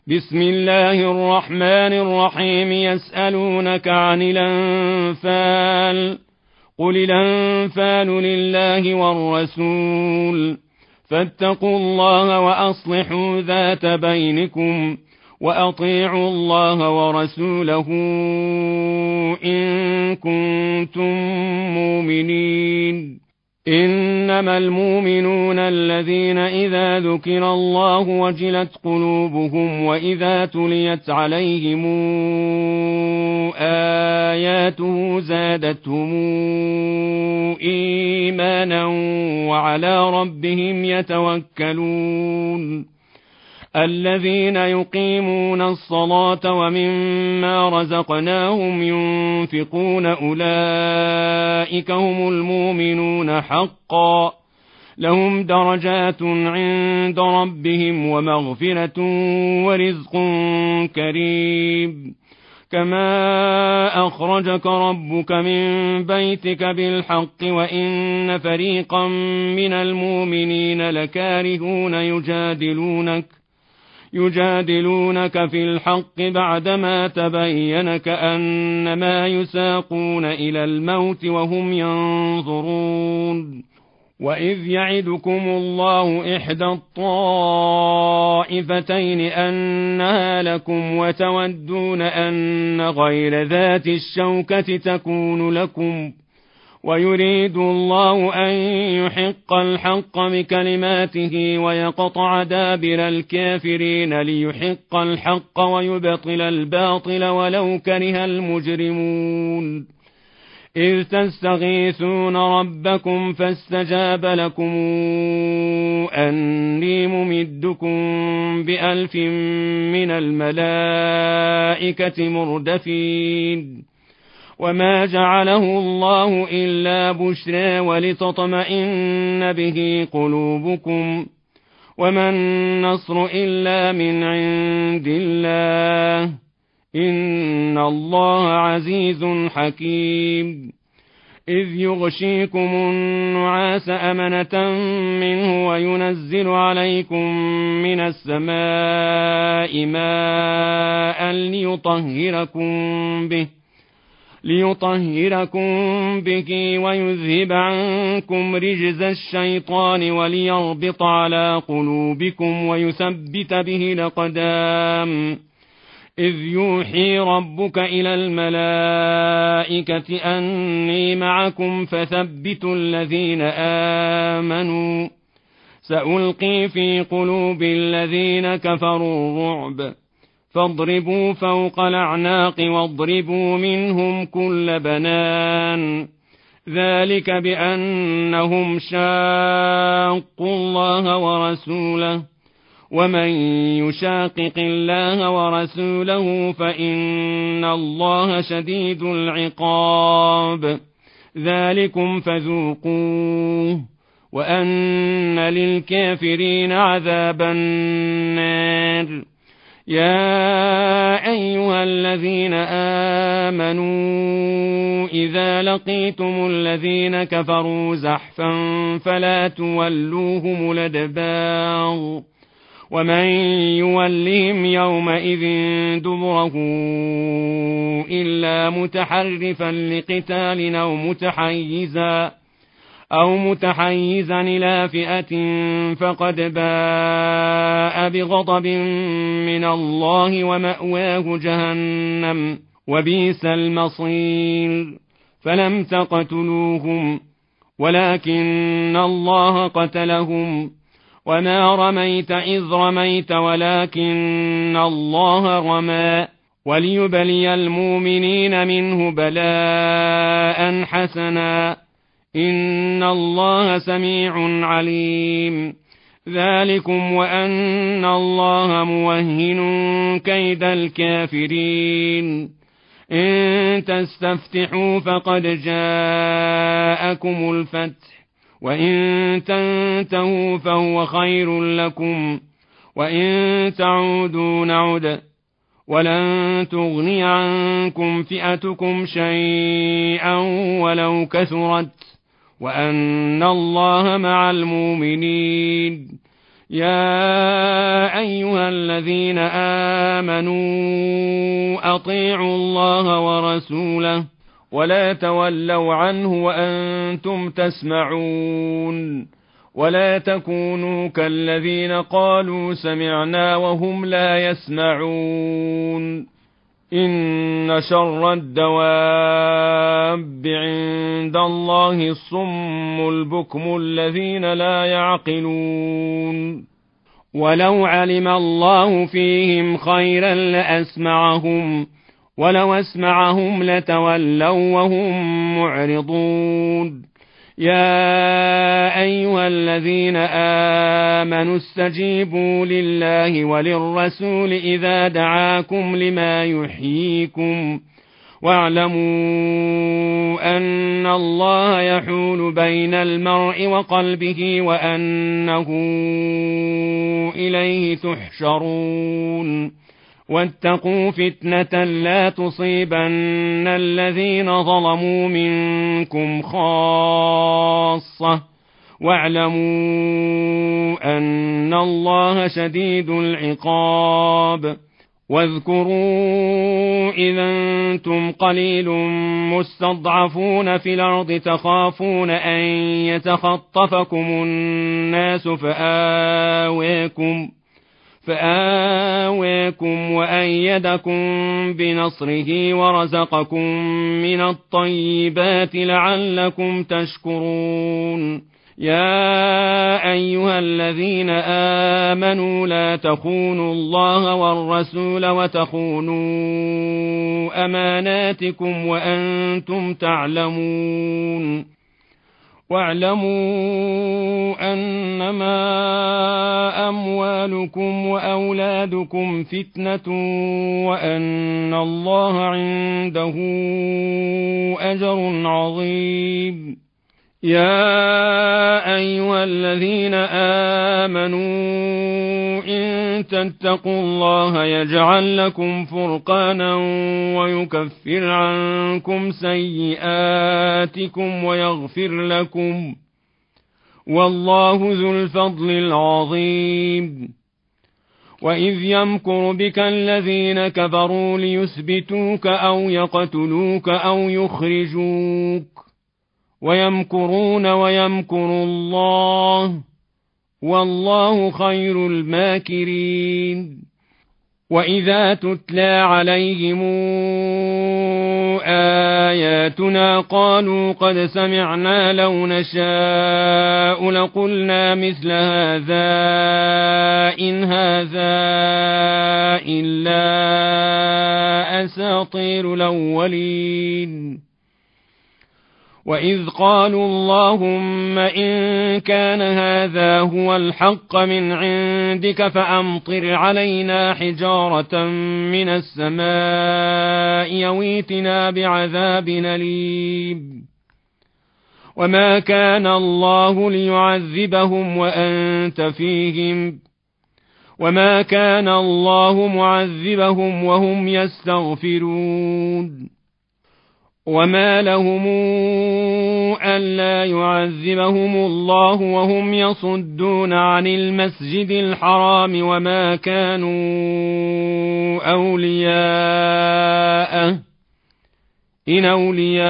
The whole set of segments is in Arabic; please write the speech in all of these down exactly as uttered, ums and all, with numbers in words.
بسم الله الرحمن الرحيم. يسألونك عن الأنفال، قل الأنفال لله والرسول، فاتقوا الله وأصلحوا ذات بينكم، وأطيعوا الله ورسوله إن كنتم مؤمنين. إنما المؤمنون الذين إذا ذكر الله وجلت قلوبهم وإذا تليت عليهم آياته زادتهم إيمانا وعلى ربهم يتوكلون. الذين يقيمون الصلاة ومما رزقناهم ينفقون أولئك هم المؤمنون حقا، لهم درجات عند ربهم ومغفرة ورزق كريم. كما أخرجك ربك من بيتك بالحق وإن فريقا من المؤمنين لكارهون يجادلونك يجادلونك في الحق بعدما تبين كأنما يساقون إلى الموت وهم ينظرون. وإذ يعدكم الله إحدى الطائفتين أنها لكم وتودون أن غير ذات الشوكة تكون لكم، ويريد الله أن يحق الحق بكلماته ويقطع دابر الكافرين ليحق الحق ويبطل الباطل ولو كره المجرمون. إذ تستغيثون ربكم فاستجاب لكم أني ممدكم بألف من الملائكة مردفين. وما جعله الله إلا بشرى ولتطمئن به قلوبكم، وما النصر إلا من عند الله، إن الله عزيز حكيم. إذ يغشيكم النعاس أمنة منه وينزل عليكم من السماء ماء ليطهركم به ليطهركم به ويذهب عنكم رجز الشيطان وليربط على قلوبكم ويثبت به الأقدام. إذ يوحي ربك إلى الملائكة أني معكم فثبتوا الذين آمنوا، سألقي في قلوب الذين كفروا الرعب، فاضربوا فوق الأعناق واضربوا منهم كل بنان، ذلك بأنهم شاقوا الله ورسوله، ومن يشاقق الله ورسوله فإن الله شديد العقاب. ذلكم فذوقوه وأن للكافرين عذاب النار. يا أيها الذين آمنوا إذا لقيتم الذين كفروا زحفا فلا تولوهم الأدبار، ومن يولهم يومئذ دبره إلا متحرفا لقتال أو متحيزا أو متحيزا إلى فئة فقد باء بغضب من الله ومأواه جهنم وبئس المصير. فلم تقتلوهم ولكن الله قتلهم، وما رميت إذ رميت ولكن الله رمى، وليبلي المؤمنين منه بلاء حسنا، إن الله سميع عليم. ذلكم وأن الله موهن كيد الكافرين. إن تستفتحوا فقد جاءكم الفتح، وإن تنتهوا فهو خير لكم، وإن تعودوا نعد، ولن تغني عنكم فئتكم شيئا ولو كثرت، وأن الله مع المؤمنين. يا أيها الذين آمنوا أطيعوا الله ورسوله ولا تولوا عنه وأنتم تسمعون ولا تكونوا كالذين قالوا سمعنا وهم لا يسمعون إن شر الدواب عند الله الصم البكم الذين لا يعقلون ولو علم الله فيهم خيرا لأسمعهم ولو أسمعهم لتولوا وهم معرضون يا أيها الذين آمنوا استجيبوا لله وللرسول إذا دعاكم لما يحييكم واعلموا أن الله يحول بين المرء وقلبه وأنه إليه تحشرون واتقوا فتنة لا تصيبن الذين ظلموا منكم خاصة واعلموا أن الله شديد العقاب واذكروا إذا أنتم قليل مستضعفون في الأرض تخافون أن يتخطفكم الناس فآويكم فآويكم وأيدكم بنصره ورزقكم من الطيبات لعلكم تشكرون يا أيها الذين آمنوا لا تخونوا الله والرسول وتخونوا أماناتكم وأنتم تعلمون واعلموا أنما أموالكم وأولادكم فتنة وأن الله عنده أجر عظيم يا أيها الذين آمنوا إن تتقوا الله يجعل لكم فرقانا ويكفر عنكم سيئاتكم ويغفر لكم والله ذو الفضل العظيم وإذ يمكر بك الذين كفروا ليثبتوك أو يقتلوك أو يخرجوك ويمكرون ويمكر الله والله خير الماكرين وإذا تتلى عليهم آياتنا قالوا قد سمعنا لو نشاء لقلنا مثل هذا إن هذا إلا أساطير الأولين وإذ قالوا اللهم إن كان هذا هو الحق من عندك فأمطر علينا حجارة من السماء يويتنا بعذاب أليم وما كان الله ليعذبهم وأنت فيهم وما كان الله معذبهم وهم يستغفرون وما لهم ألا يعذبهم الله وهم يصدون عن المسجد الحرام وما كانوا أولياءه إن أولياؤه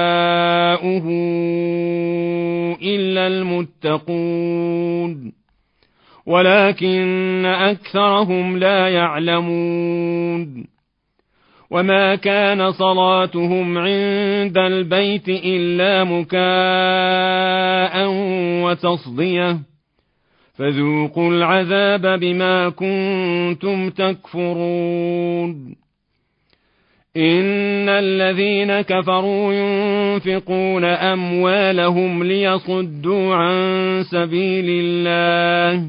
إلا المتقون ولكن أكثرهم لا يعلمون وما كان صلاتهم عند البيت إلا مكاء وتصدية فذوقوا العذاب بما كنتم تكفرون إن الذين كفروا ينفقون أموالهم ليصدوا عن سبيل الله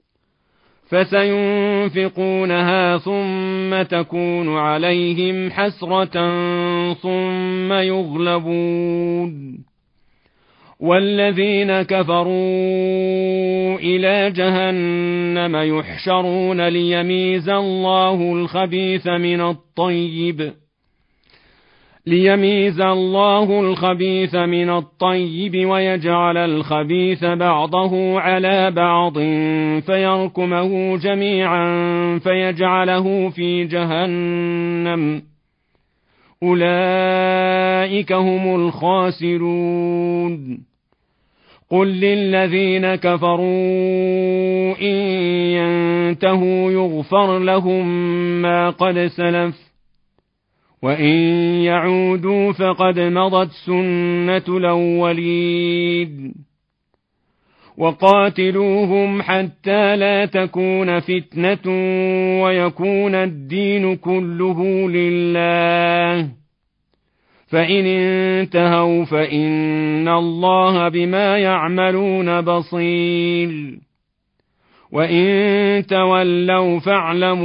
فسينفقونها ثم تكون عليهم حسرة ثم يغلبون والذين كفروا إلى جهنم يحشرون ليميز الله الخبيث من الطيب ليميز الله الخبيث من الطيب ويجعل الخبيث بعضه على بعض فيركمه جميعا فيجعله في جهنم أولئك هم الخاسرون قل للذين كفروا إن ينتهوا يغفر لهم ما قد سلف وإن يعودوا فقد مضت سنة الأولين وقاتلوهم حتى لا تكون فتنة ويكون الدين كله لله فإن انتهوا فإن الله بما يعملون بصير وإن تولوا فاعلموا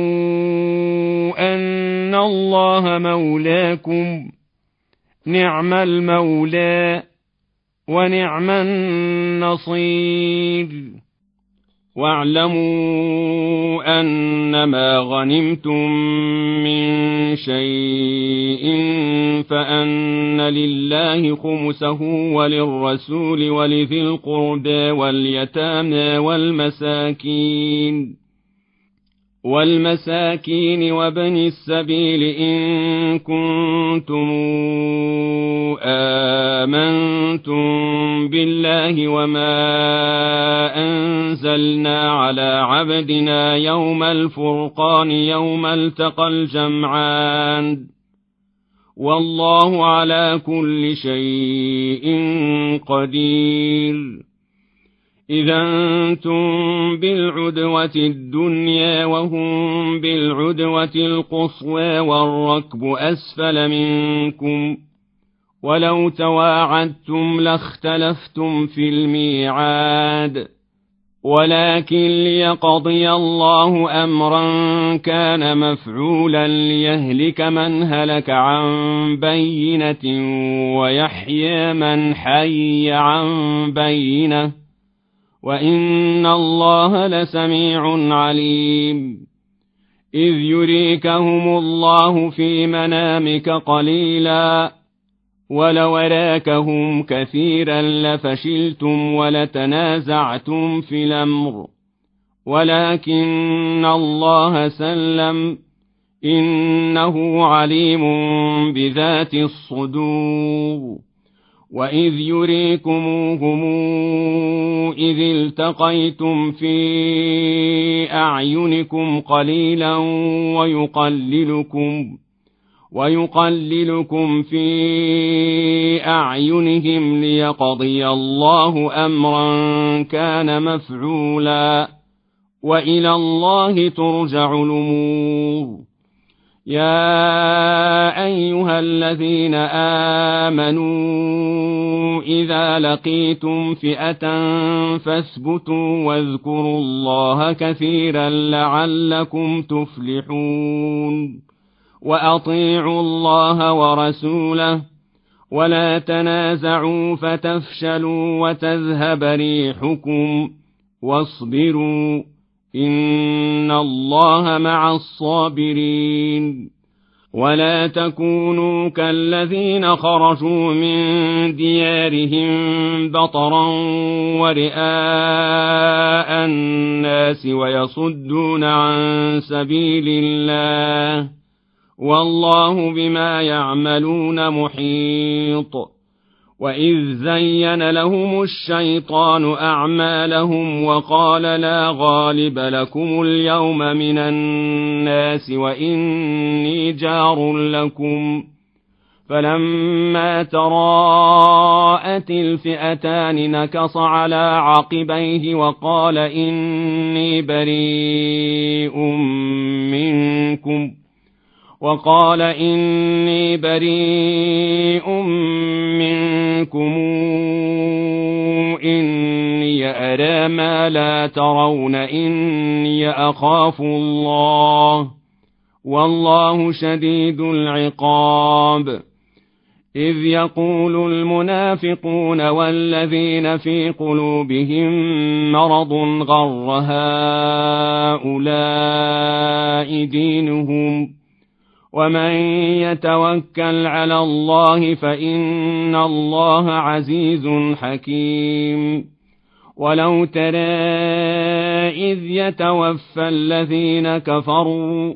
أن الله مولاكم نعم المولى ونعم النصير واعلموا أنما غنمتم من شيء فأن لله خمسه وللرسول ولذي القربى واليتامى والمساكين والمساكين وابن السبيل إن كنتم آمنتم بالله وما أنزلنا على عبدنا يوم الفرقان يوم التقى الجمعان والله على كل شيء قدير إذا أنتم بالعدوة الدنيا وهم بالعدوة القصوى والركب أسفل منكم ولو تواعدتم لاختلفتم في الميعاد ولكن ليقضي الله أمرا كان مفعولا ليهلك من هلك عن بينة ويحيى من حي عن بينة وإن الله لسميع عليم إذ يريكهم الله في منامك قليلا ولو أراكهم كثيرا لفشلتم ولتنازعتم في الأمر ولكن الله سلم إنه عليم بذات الصدور وإذ يريكموهم إذ التقيتم في أعينكم قليلا ويقللكم ويقللكم في أعينهم ليقضي الله أمرا كان مفعولا وإلى الله ترجع الأمور يا أيها الذين آمنوا إذا لقيتم فئة فاثبتوا واذكروا الله كثيرا لعلكم تفلحون وأطيعوا الله ورسوله ولا تنازعوا فتفشلوا وتذهب ريحكم واصبروا إن الله مع الصابرين ولا تكونوا كالذين خرجوا من ديارهم بطرا ورئاء الناس ويصدون عن سبيل الله والله بما يعملون محيط وإذ زين لهم الشيطان أعمالهم وقال لا غالب لكم اليوم من الناس وإني جار لكم فلما تراءت الفئتان نكص على عقبيه وقال إني بريء منكم وقال إني بريء منكم إني أرى ما لا ترون إني أخاف الله والله شديد العقاب إذ يقول المنافقون والذين في قلوبهم مرض غر هؤلاء دينهم ومن يتوكل على الله فإن الله عزيز حكيم. ولو ترى إذ يتوفى الذين كفروا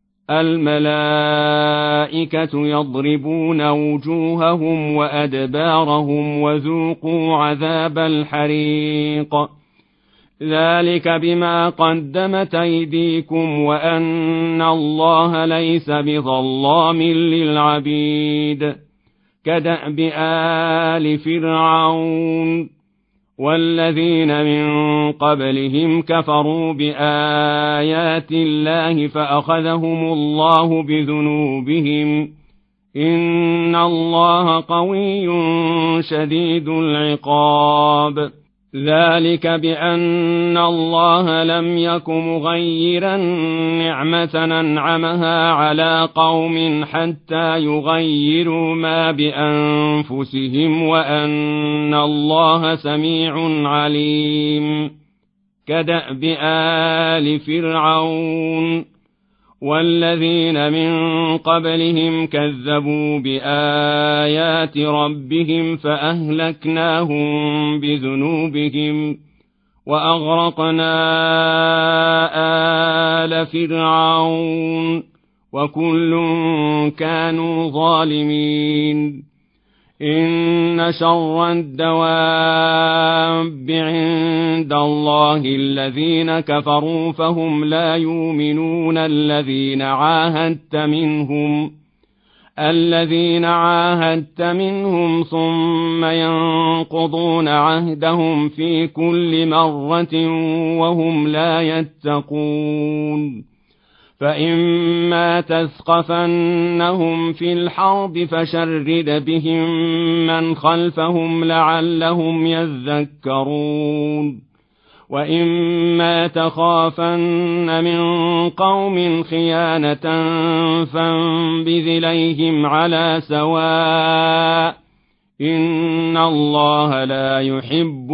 الملائكة يضربون وجوههم وأدبارهم وذوقوا عذاب الحريق ذلك بما قدمت أيديكم وأن الله ليس بظلام للعبيد. كدأب آل فرعون والذين من قبلهم كفروا بآيات الله فأخذهم الله بذنوبهم إن الله قوي شديد العقاب. ذلك بأن الله لم يك مغيرا نعمة أنعمها على قوم حتى يغيروا ما بأنفسهم وأن الله سميع عليم. كدأب آل فرعون والذين من قبلهم كذبوا بآيات ربهم فأهلكناهم بذنوبهم وأغرقنا آل فرعون وكل كانوا ظالمين. إن شر الدواب عند الله الذين كفروا فهم لا يؤمنون الذين عاهدت منهم الذين عاهدت منهم ثم ينقضون عهدهم في كل مرة وهم لا يتقون. فإما تثقفنهم في الحرب فشرد بهم من خلفهم لعلهم يذكرون. وإما تخافن من قوم خيانة فانبذ إليهم على سواء إن الله لا يحب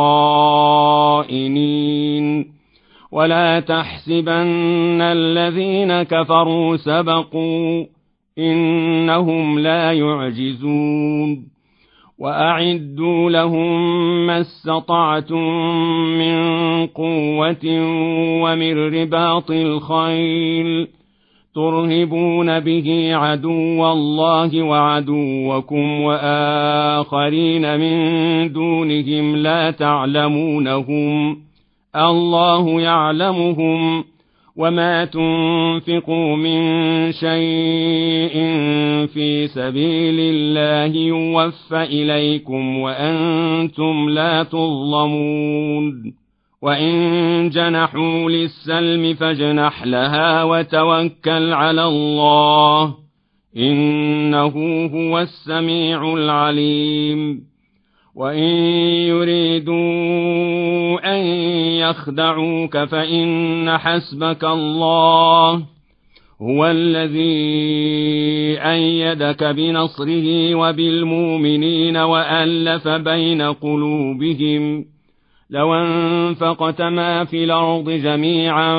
الخائنين. ولا تحسبن الذين كفروا سبقوا إنهم لا يعجزون. وأعدوا لهم ما استطعتم من قوة ومن رباط الخيل ترهبون به عدو الله وعدوكم وآخرين من دونهم لا تعلمونهم الله يعلمهم. وما تنفقوا من شيء في سبيل الله يوفى إليكم وأنتم لا تظلمون. وإن جنحوا للسلم فاجنح لها وتوكل على الله إنه هو السميع العليم. وإن يريدوا أن يخدعوك فإن حسبك الله هو الذي أيدك بنصره وبالمؤمنين وألف بين قلوبهم. لو أنفقت ما في الأرض جميعا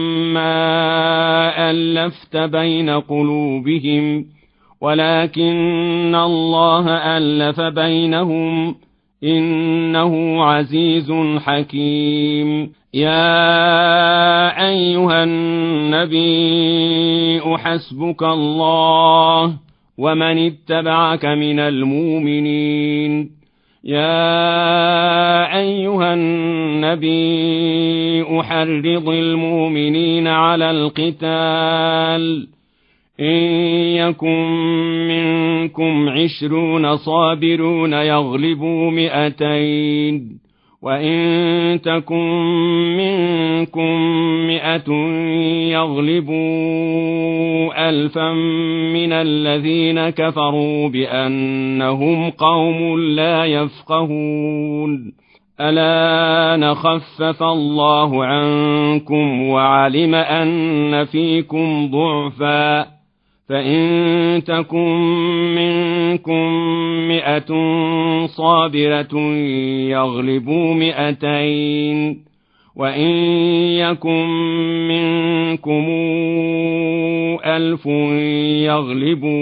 ما ألفت بين قلوبهم ولكن الله ألف بينهم إنه عزيز حكيم. يا أيها النبي حسبك الله ومن اتبعك من المؤمنين. يا أيها النبي حرض المؤمنين على القتال إن يكن منكم عشرون صابرون يغلبوا مئتين وإن تكن منكم مئة يغلبوا ألفا من الذين كفروا بأنهم قوم لا يفقهون. الآن خفف الله عنكم وعلم أن فيكم ضعفا فإن تكن منكم مئة صابرة يغلبوا مئتين وإن يكن منكم ألف يغلبوا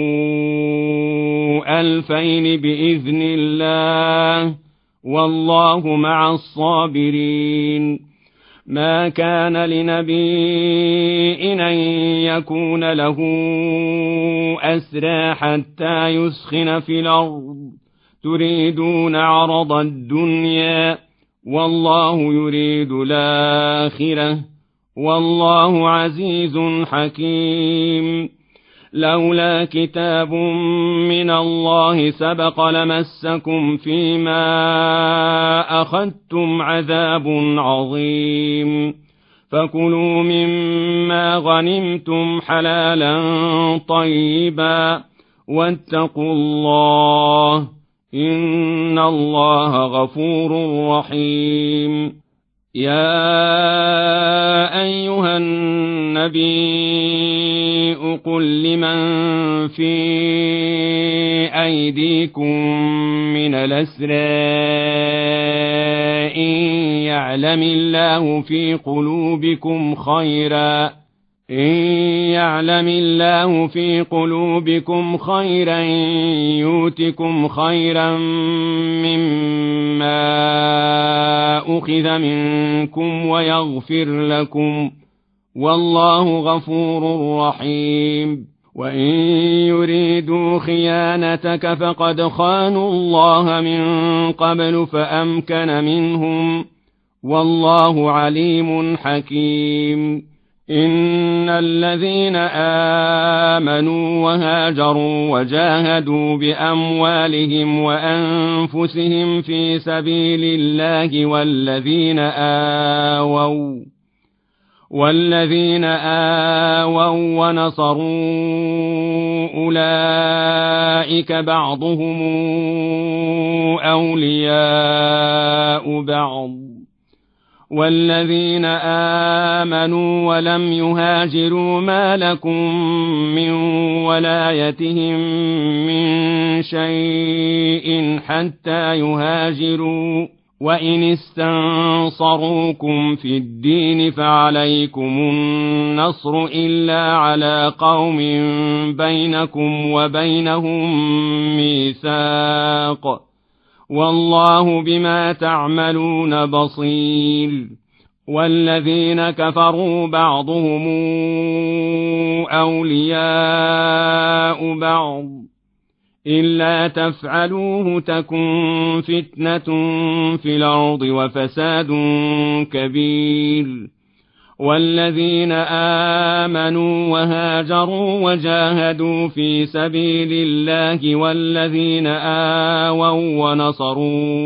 ألفين بإذن الله والله مع الصابرين. ما كان لنبي أن يكون له أسرى حتى يسخن في الأرض تريدون عرض الدنيا والله يريد الآخرة والله عزيز حكيم. لولا كتاب من الله سبق لمسكم فيما أخذتم عذاب عظيم. فكلوا مما غنمتم حلالا طيبا واتقوا الله إن الله غفور رحيم. يا أيها النبي قل لمن في أيديكم من الأسرى إن يعلم الله في قلوبكم خيرا إن يعلم الله في قلوبكم خيرا يؤتكم خيرا مما أخذ منكم ويغفر لكم والله غفور رحيم. وإن يريدوا خيانتك فقد خانوا الله من قبل فأمكن منهم والله عليم حكيم. إن الذين آمنوا وهاجروا وجاهدوا بأموالهم وأنفسهم في سبيل الله والذين آووا والذين آووا ونصروا أولئك بعضهم أولياء بعض والذين آمنوا ولم يهاجروا ما لكم من ولايتهم من شيء حتى يهاجروا وإن استنصروكم في الدين فعليكم النصر إلا على قوم بينكم وبينهم ميثاق والله بما تعملون بصير. والذين كفروا بعضهم أولياء بعض إلا تفعلوه تكن فتنة في الأرض وفساد كبير. والذين آمنوا وهاجروا وجاهدوا في سبيل الله والذين آووا ونصروا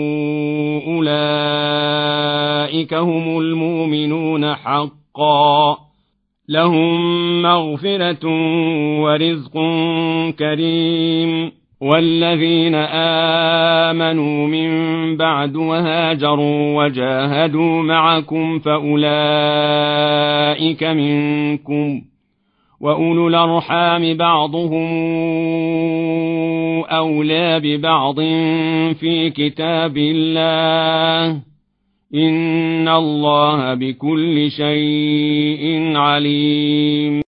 أولئك هم المؤمنون حقا لهم مغفرة ورزق كريم. والذين آمنوا من بعد وهاجروا وجاهدوا معكم فأولئك منكم وأولو الأرحام بعضهم أولى ببعض في كتاب الله إن الله بكل شيء عليم.